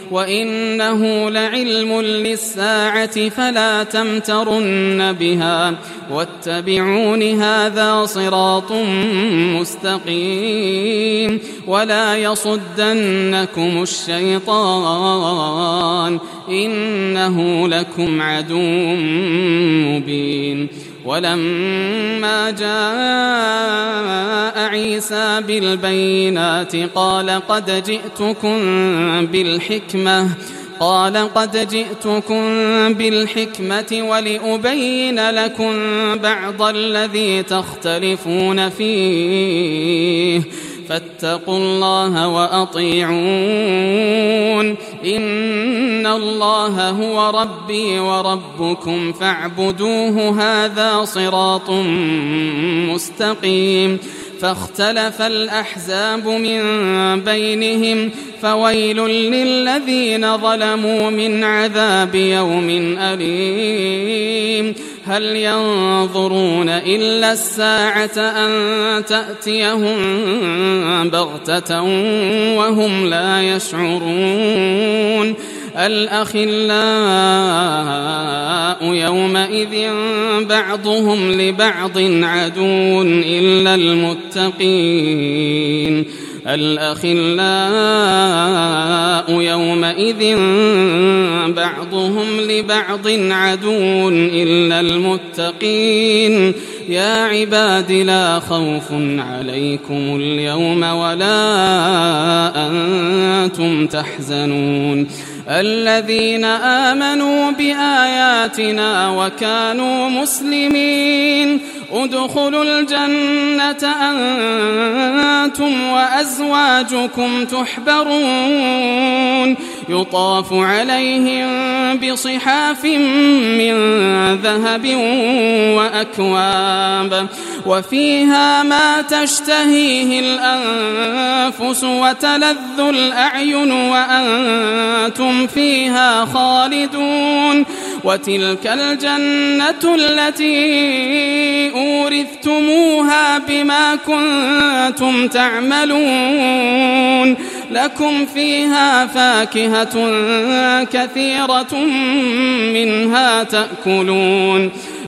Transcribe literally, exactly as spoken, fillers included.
وإنه لعلم للساعة فلا تمترن بها واتبعون هذا صراط مستقيم ولا يصدنكم الشيطان إنه لكم عدو مبين. ولما جاء عيسى بالبينات قال قد جئتكم بالحكمة قال قد جئتكم بالحكمة ولأبين لكم بعض الذي تختلفون فيه فاتقوا الله وأطيعون إن الله هو ربي وربكم فاعبدوه هذا صراط مستقيم. فاختلف الأحزاب من بينهم فويل للذين ظلموا من عذاب يوم أليم. هل ينظرون إلا الساعة أن تأتيهم بغتة وهم لا يشعرون. الأخلاء يومئذ بعضهم لبعض عدو إلا المتقين الأخلاء يومئذ بعضهم لبعض عدو إلا المتقين يا عباد لا خوف عليكم اليوم ولا أنتم تحزنون الذين آمنوا بآياتنا وكانوا مسلمين ادخلوا الجنة أنتم وأزواجكم تحبرون يطاف عليهم بصحاف من ذهب وأكواب وفيها ما تشتهيه الأنفس وتلذ الأعين وأنتم فيها خالدون وتلك الجنة التي أورثتموها بما كنتم تعملون لكم فيها فاكهة كثيرة منها تأكلون